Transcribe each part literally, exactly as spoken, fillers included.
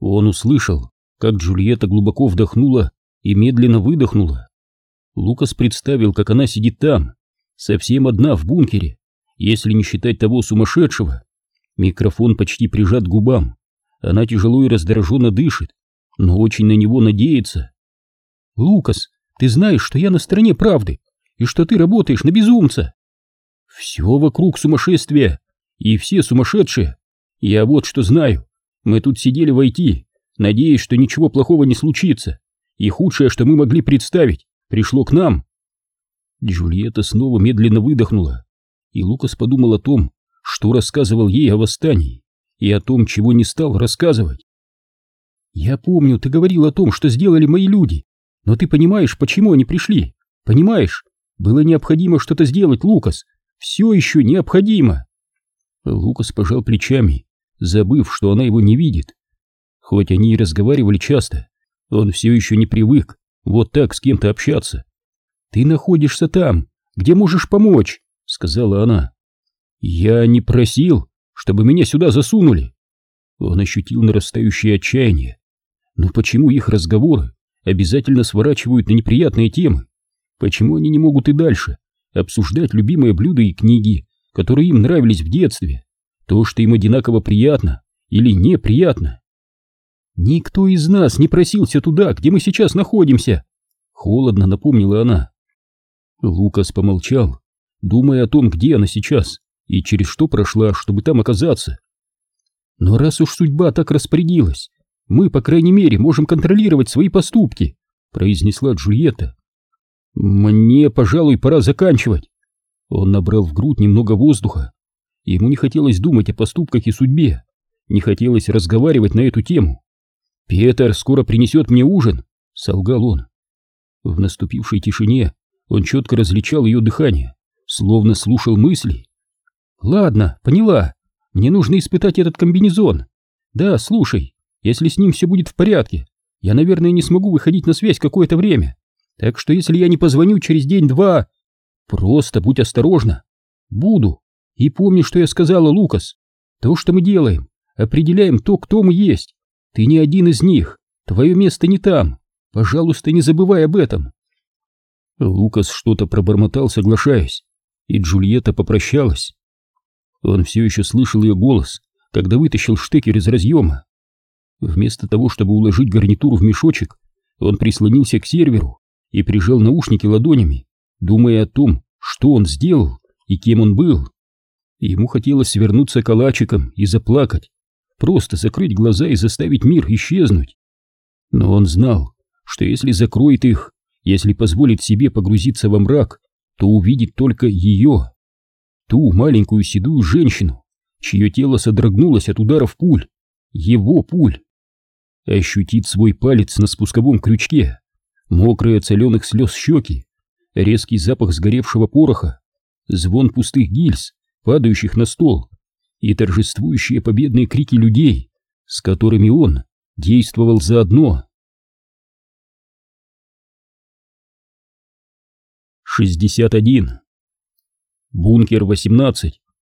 Он услышал, как Джульетта глубоко вдохнула и медленно выдохнула. Лукас представил, как она сидит там, совсем одна в бункере, если не считать того сумасшедшего. Микрофон почти прижат к губам. Она тяжело и раздраженно дышит, но очень на него надеется. «Лукас, ты знаешь, что я на стороне правды, и что ты работаешь на безумца. Все вокруг сумасшествия, и все сумасшедшие. Я вот что знаю. Мы тут сидели в ай ти, надеясь, что ничего плохого не случится, и худшее, что мы могли представить, пришло к нам». Джульетта снова медленно выдохнула, и Лукас подумал о том, что рассказывал ей о восстании, и о том, чего не стал рассказывать. «Я помню, ты говорил о том, что сделали мои люди, но ты понимаешь, почему они пришли? Понимаешь? Было необходимо что-то сделать, Лукас. Все еще необходимо». Лукас пожал плечами, забыв, что она его не видит. Хоть они и разговаривали часто, он все еще не привык вот так с кем-то общаться. «Ты находишься там, где можешь помочь», — сказала она. «Я не просил, чтобы меня сюда засунули». Он ощутил нарастающее отчаяние. Но почему их разговоры обязательно сворачивают на неприятные темы? Почему они не могут и дальше обсуждать любимые блюда и книги, которые им нравились в детстве, то, что им одинаково приятно или неприятно? «Никто из нас не просился туда, где мы сейчас находимся», — холодно напомнила она. Лукас помолчал, думая о том, где она сейчас и через что прошла, чтобы там оказаться. «Но раз уж судьба так распорядилась, мы, по крайней мере, можем контролировать свои поступки», — произнесла Джульетта. «Мне, пожалуй, пора заканчивать». Он набрал в грудь немного воздуха. Ему не хотелось думать о поступках и судьбе, не хотелось разговаривать на эту тему. «Петер скоро принесет мне ужин», — солгал он. В наступившей тишине он четко различал ее дыхание, словно слушал мысли. «Ладно, поняла. Мне нужно испытать этот комбинезон. Да, слушай, если с ним все будет в порядке, я, наверное, не смогу выходить на связь какое-то время. Так что если я не позвоню через день-два, просто будь осторожна. Буду. И помни, что я сказала, Лукас. То, что мы делаем, определяем то, кто мы есть. Ты не один из них. Твое место не там. Пожалуйста, не забывай об этом». Лукас что-то пробормотал, соглашаясь, и Джульетта попрощалась. Он все еще слышал ее голос, когда вытащил штекер из разъема. Вместо того, чтобы уложить гарнитуру в мешочек, он прислонился к серверу и прижал наушники ладонями, думая о том, что он сделал и кем он был. Ему хотелось свернуться калачиком и заплакать, просто закрыть глаза и заставить мир исчезнуть. Но он знал, что если закроет их, если позволит себе погрузиться во мрак, то увидит только ее, ту маленькую седую женщину, чье тело содрогнулось от ударов пуль, его пуль. Ощутит свой палец на спусковом крючке, мокрые от соленых слез щеки, резкий запах сгоревшего пороха, звон пустых гильз, падающих на стол, и торжествующие победные крики людей, с которыми он действовал заодно. шестьдесят один. Бункер восемнадцать.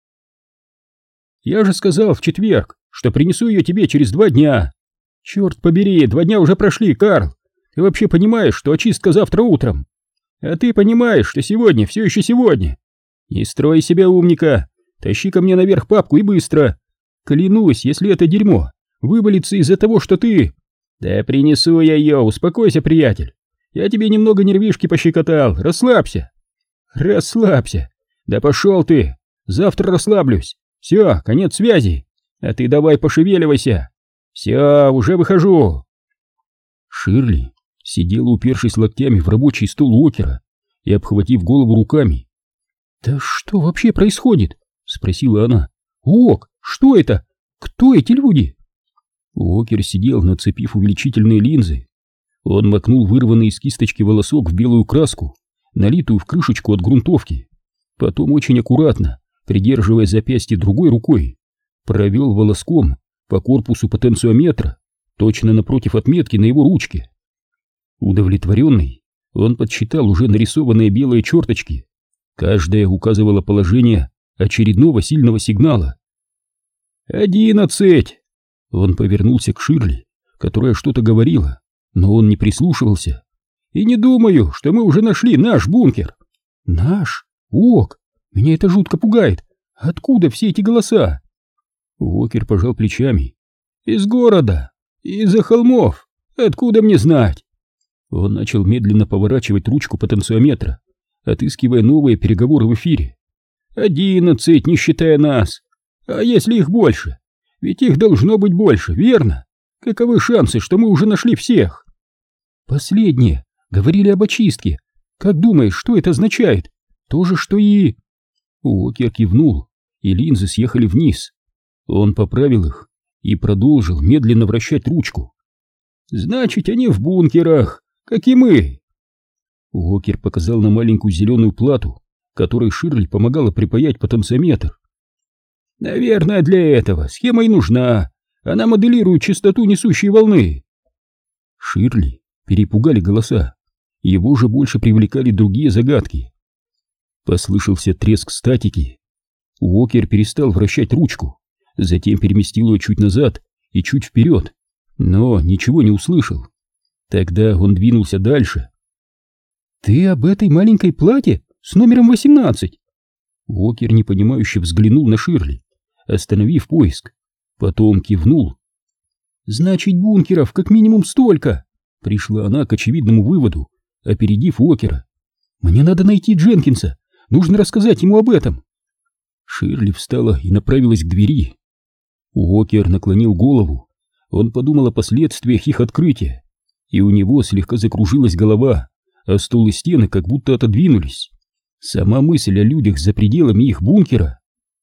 «Я же сказал в четверг, что принесу ее тебе через два дня. Черт побери, два дня уже прошли, Карл. Ты вообще понимаешь, что очистка завтра утром? А ты понимаешь, что сегодня все еще сегодня? Не строй себя умника. Тащи ко мне наверх папку и быстро. Клянусь, если это дерьмо вывалится из-за того, что ты...» «Да принесу я ее, успокойся, приятель. Я тебе немного нервишки пощекотал, расслабься». «Расслабься. Да пошел ты. Завтра расслаблюсь. Все, конец связи. А ты давай пошевеливайся. Все, уже выхожу». Ширли сидела, упершись локтями в рабочий стол Уокера и обхватив голову руками. «Да что вообще происходит?» — спросила она. «Уок, что это? Кто эти люди?» Уокер сидел, нацепив увеличительные линзы. Он макнул вырванный из кисточки волосок в белую краску, налитую в крышечку от грунтовки. Потом очень аккуратно, придерживая запястье другой рукой, провел волоском по корпусу потенциометра, точно напротив отметки на его ручке. Удовлетворенный, он подсчитал уже нарисованные белые черточки. Каждая указывала положение очередного сильного сигнала. «Одиннадцать!» Он повернулся к Ширли которая что-то говорила, но он не прислушивался. «И не думаю, что мы уже нашли наш бункер». «Наш? Ок, меня это жутко пугает. Откуда все эти голоса?» Уокер пожал плечами. «Из города, из-за холмов. Откуда мне знать?» Он начал медленно поворачивать ручку потенциометра, отыскивая новые переговоры в эфире. «Одиннадцать, не считая нас. А если их больше? Ведь их должно быть больше, верно? Каковы шансы, что мы уже нашли всех?» «Последнее. Говорили об очистке. Как думаешь, что это означает? То же, что и...» Уокер кивнул, и линзы съехали вниз. Он поправил их и продолжил медленно вращать ручку. «Значит, они в бункерах, как и мы». Уокер показал на маленькую зеленую плату, которой Ширли помогала припаять потенциометр. «Наверное, для этого схема и нужна. Она моделирует частоту несущей волны». Ширли перепугали голоса. Его же больше привлекали другие загадки. Послышался треск статики. Уокер перестал вращать ручку, затем переместил ее чуть назад и чуть вперед, но ничего не услышал. Тогда он двинулся дальше. «Ты об этой маленькой плате с номером восемнадцать?» Уокер непонимающе взглянул на Ширли, остановив поиск. Потом кивнул. «Значит, бункеров как минимум столько!» Пришла она к очевидному выводу, опередив Уокера. «Мне надо найти Дженкинса. Нужно рассказать ему об этом». Ширли встала и направилась к двери. Уокер наклонил голову. Он подумал о последствиях их открытия, и у него слегка закружилась голова, а стол и стены как будто отодвинулись. Сама мысль о людях за пределами их бункера.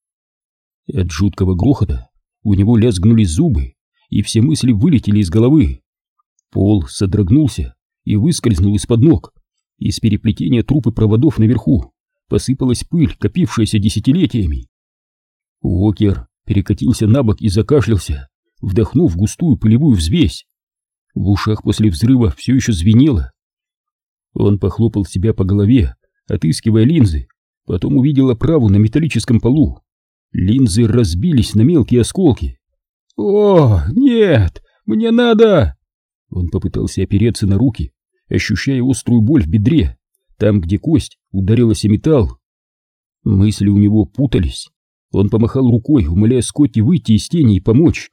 От жуткого грохота у него лязгнули зубы, и все мысли вылетели из головы. Пол содрогнулся и выскользнул из-под ног. Из переплетения труб и проводов наверху посыпалась пыль, копившаяся десятилетиями. Уокер перекатился на бок и закашлялся, вдохнув густую пылевую взвесь. В ушах после взрыва все еще звенело. Он похлопал себя по голове, отыскивая линзы, потом увидел оправу на металлическом полу. Линзы разбились на мелкие осколки. «О, нет, мне надо!» Он попытался опереться на руки, ощущая острую боль в бедре, там, где кость ударилась о металл. Мысли у него путались. Он помахал рукой, умоляя Скотти выйти из тени и помочь.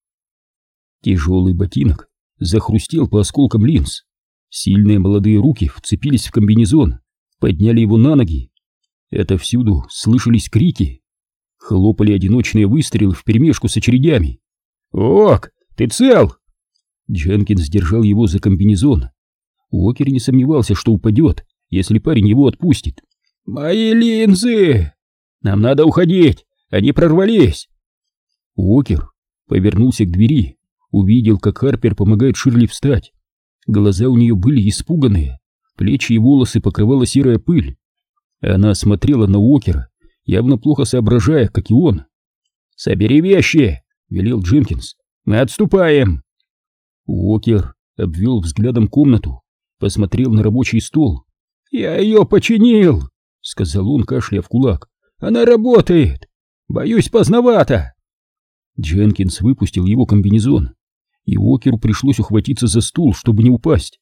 Тяжелый ботинок захрустел по осколкам линз. Сильные молодые руки вцепились в комбинезон, подняли его на ноги. Отовсюду слышались крики. Хлопали одиночные выстрелы вперемешку с очередями. «Ок, ты цел?» Дженкинс держал его за комбинезон. Уокер не сомневался, что упадет, если парень его отпустит. «Мои линзы! Нам надо уходить! Они прорвались!» Уокер повернулся к двери, увидел, как Харпер помогает Ширли встать. Глаза у нее были испуганные, плечи и волосы покрывала серая пыль. Она смотрела на Уокера, явно плохо соображая, как и он. «Собери вещи!» — велел Дженкинс. «Мы отступаем!» Уокер обвел взглядом комнату, посмотрел на рабочий стол. «Я ее починил!» — сказал он, кашляя в кулак. «Она работает! Боюсь, поздновато!» Дженкинс выпустил его комбинезон, и Уокеру пришлось ухватиться за стул, чтобы не упасть.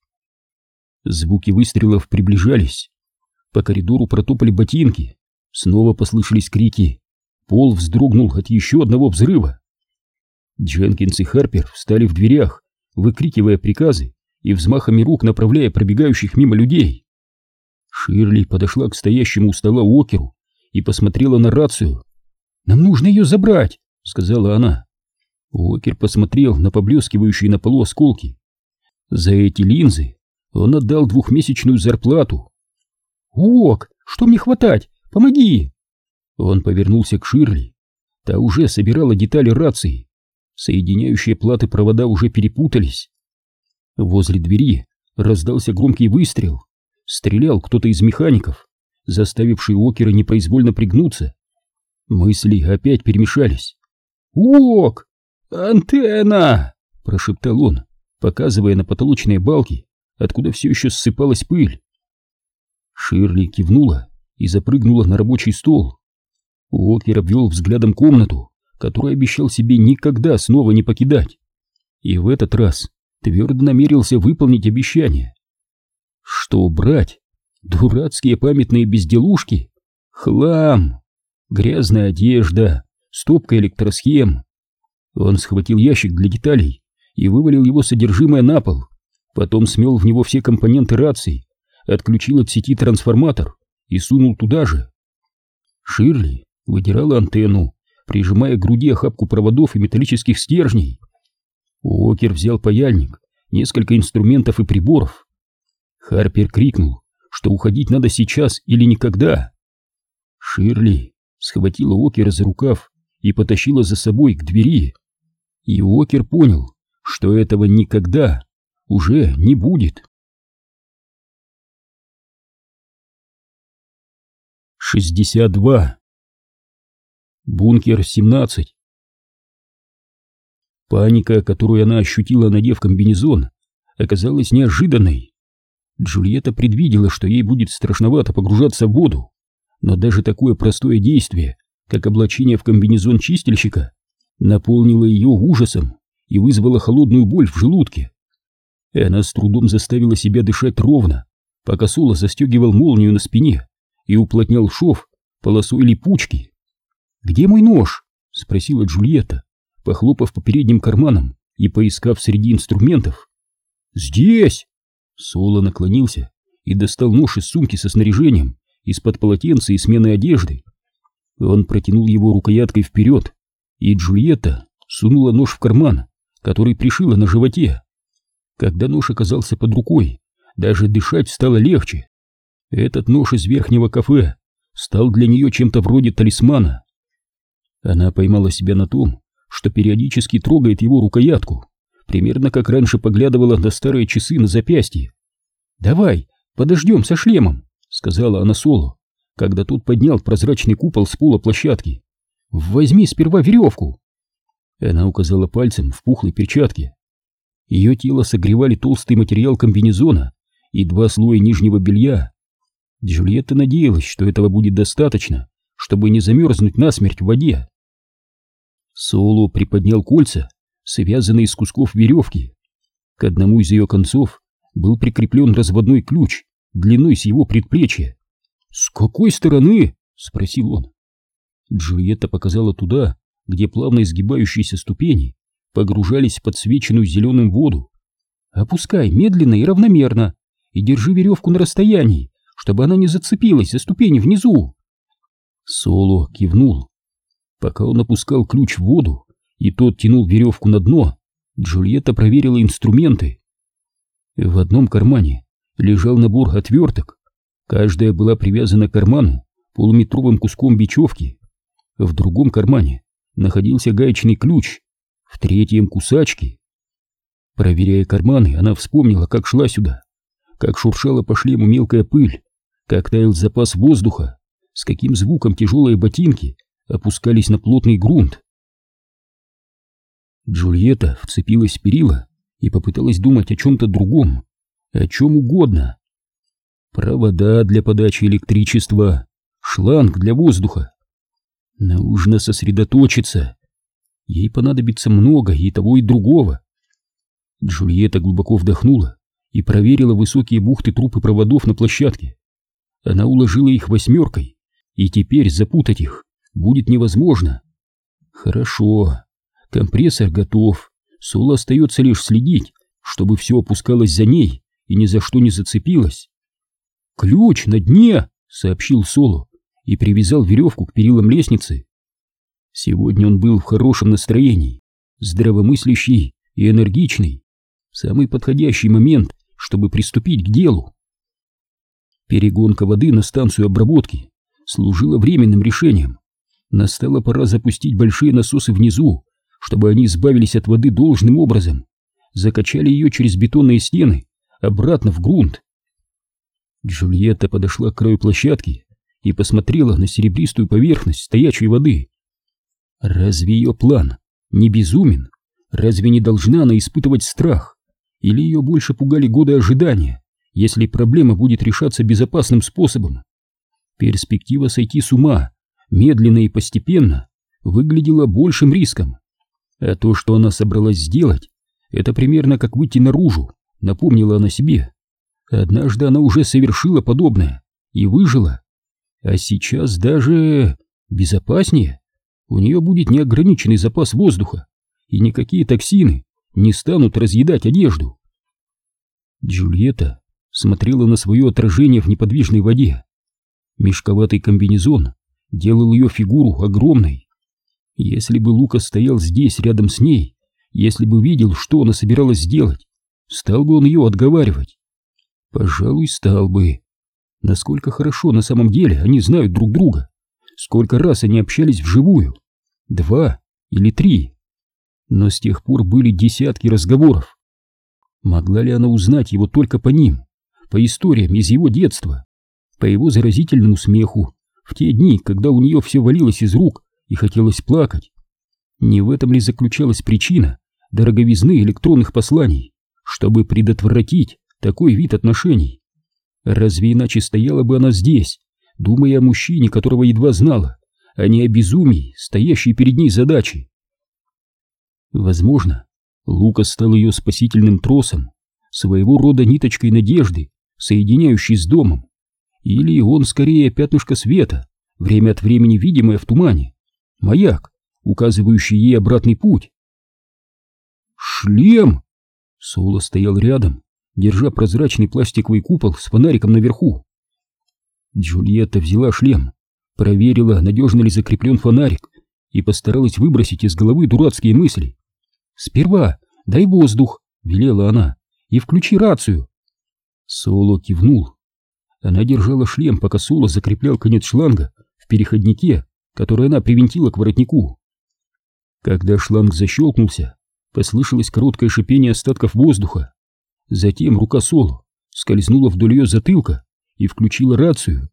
Звуки выстрелов приближались. По коридору протопали ботинки. Снова послышались крики. Пол вздрогнул от еще одного взрыва. Дженкинс и Харпер встали в дверях, выкрикивая приказы и взмахами рук направляя пробегающих мимо людей. Ширли подошла к стоящему у стола Уокеру и посмотрела на рацию. «Нам нужно ее забрать», — сказала она. Уокер посмотрел на поблескивающие на полу осколки. За эти линзы он отдал двухмесячную зарплату. «Уок, что мне хватать? Помоги!» Он повернулся к Ширли. Та уже собирала детали рации. Соединяющие платы провода уже перепутались. Возле двери раздался громкий выстрел. Стрелял кто-то из механиков, заставивший Уокера непроизвольно пригнуться. Мысли опять перемешались. «Уок! Антенна!» — прошептал он, показывая на потолочные балки, откуда все еще ссыпалась пыль. Ширли кивнула и запрыгнула на рабочий стол. Уокер обвел взглядом комнату, которую обещал себе никогда снова не покидать. И в этот раз твердо намерился выполнить обещание. Что брать? Дурацкие памятные безделушки? Хлам! Грязная одежда, стопка электросхем. Он схватил ящик для деталей и вывалил его содержимое на пол, потом смел в него все компоненты рации, отключил от сети трансформатор и сунул туда же. Ширли выдирала антенну, прижимая к груди охапку проводов и металлических стержней. Уокер взял паяльник, несколько инструментов и приборов. Харпер крикнул, что уходить надо сейчас или никогда. Ширли схватила Уокера за рукав и потащила за собой к двери. И Уокер понял, что этого никогда уже не будет. шестьдесят два. Бункер семнадцать. Паника, которую она ощутила, надев комбинезон, оказалась неожиданной. Джульетта предвидела, что ей будет страшновато погружаться в воду, но даже такое простое действие, как облачение в комбинезон чистильщика, наполнило ее ужасом и вызвало холодную боль в желудке. И она с трудом заставила себя дышать ровно, пока Соло застегивал молнию на спине и уплотнял шов полосой липучки. «Где мой нож?» — спросила Джульетта, похлопав по передним карманам и поискав среди инструментов. «Здесь!» Соло наклонился и достал нож из сумки со снаряжением, из-под полотенца и смены одежды. Он протянул его рукояткой вперед, и Джульетта сунула нож в карман, который пришила на животе. Когда нож оказался под рукой, даже дышать стало легче. Этот нож из верхнего кафе стал для нее чем-то вроде талисмана. Она поймала себя на том, что периодически трогает его рукоятку, примерно как раньше поглядывала на старые часы на запястье. «Давай, подождем со шлемом», — сказала она Соло, когда тот поднял прозрачный купол с пола площадки. «Возьми сперва веревку». Она указала пальцем в пухлой перчатке. Ее тело согревали толстый материал комбинезона и два слоя нижнего белья. Джульетта надеялась, что этого будет достаточно, чтобы не замерзнуть насмерть в воде. Соло приподнял кольца, связанные из кусков веревки. К одному из ее концов был прикреплен разводной ключ длиной с его предплечья. «С какой стороны?» — спросил он. Джульетта показала туда, где плавно изгибающиеся ступени погружались в подсвеченную зеленым воду. «Опускай медленно и равномерно, и держи веревку на расстоянии, чтобы она не зацепилась за ступени внизу». Соло кивнул. Пока он опускал ключ в воду, и тот тянул веревку на дно, Джульетта проверила инструменты. В одном кармане лежал набор отверток. Каждая была привязана к карману полуметровым куском бечевки. В другом кармане находился гаечный ключ, в третьем — кусачки. Проверяя карманы, она вспомнила, как шла сюда, как шуршала по шлему мелкая пыль, как таял запас воздуха, с каким звуком тяжелые ботинки опускались на плотный грунт. Джульетта вцепилась в перила и попыталась думать о чем-то другом, о чем угодно. Провода для подачи электричества, шланг для воздуха. Нужно сосредоточиться. Ей понадобится много и того, и другого. Джульетта глубоко вдохнула и проверила высокие бухты труб и проводов на площадке. Она уложила их восьмеркой, и теперь запутать их будет невозможно. Хорошо, компрессор готов. Соло остается лишь следить, чтобы все опускалось за ней и ни за что не зацепилось. «Ключ на дне!» — сообщил Соло и привязал веревку к перилам лестницы. Сегодня он был в хорошем настроении, здравомыслящий и энергичный. Самый подходящий момент, чтобы приступить к делу. Перегонка воды на станцию обработки служила временным решением. Настала пора запустить большие насосы внизу, чтобы они избавились от воды должным образом, закачали ее через бетонные стены обратно в грунт. Джульетта подошла к краю площадки и посмотрела на серебристую поверхность стоячей воды. Разве ее план не безумен? Разве не должна она испытывать страх? Или ее больше пугали годы ожидания, если проблема будет решаться безопасным способом? Перспектива сойти с ума, медленно и постепенно, выглядела большим риском. А то, что она собралась сделать, Это примерно как выйти наружу, напомнила она себе. Однажды она уже совершила подобное и выжила. А сейчас даже безопаснее. У нее будет неограниченный запас воздуха, и никакие токсины не станут разъедать одежду. Джульетта смотрела на свое отражение в неподвижной воде. Мешковатый комбинезон делал ее фигуру огромной. Если бы Лукас стоял здесь, рядом с ней, если бы видел, что она собиралась сделать, стал бы он ее отговаривать? Пожалуй, стал бы. Насколько хорошо на самом деле они знают друг друга. Сколько раз они общались вживую? Два или три? Но с тех пор были десятки разговоров. Могла ли она узнать его только по ним, по историям из его детства, по его заразительному смеху, в те дни, когда у нее все валилось из рук и хотелось плакать? Не в этом ли заключалась причина дороговизны электронных посланий, чтобы предотвратить такой вид отношений? Разве иначе стояла бы она здесь, думая о мужчине, которого едва знала, а не о безумии, стоящей перед ней задачей? Возможно, Лукас стал ее спасительным тросом, своего рода ниточкой надежды, соединяющей с домом. Или он скорее пятнышко света, время от времени видимое в тумане, маяк, указывающий ей обратный путь. «Шлем!» Соло стоял рядом, держа прозрачный пластиковый купол с фонариком наверху. Джульетта взяла шлем, проверила, надежно ли закреплен фонарик, и постаралась выбросить из головы дурацкие мысли. «Сперва дай воздух», — велела она, — «и включи рацию». Соло кивнул. Она держала шлем, пока Соло закреплял конец шланга в переходнике, который она привинтила к воротнику. Когда шланг защелкнулся, послышалось короткое шипение остатков воздуха. Затем рука Соло скользнула вдоль ее затылка и включила рацию.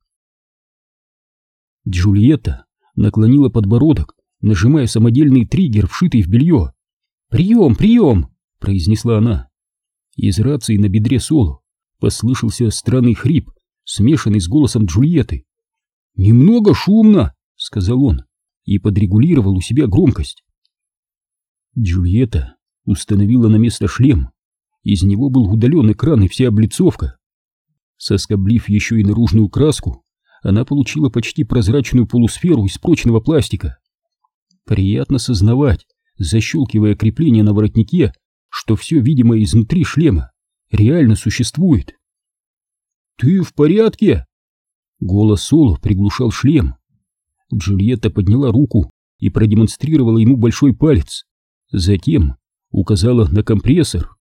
Джульетта наклонила подбородок, нажимая самодельный триггер, вшитый в белье. «Прием, прием!» — произнесла она. Из рации на бедре Соло послышался странный хрип, смешанный с голосом Джульетты. «Немного шумно!» — сказал он и подрегулировал у себя громкость. Джульетта установила на место шлем. Из него был удален экран и вся облицовка. Соскоблив еще и наружную краску, она получила почти прозрачную полусферу из прочного пластика. Приятно сознавать, защелкивая крепление на воротнике, что все видимое изнутри шлема реально существует. «Ты в порядке?» Голос Соло приглушал шлем. Джульетта подняла руку и продемонстрировала ему большой палец. Затем указала на компрессор.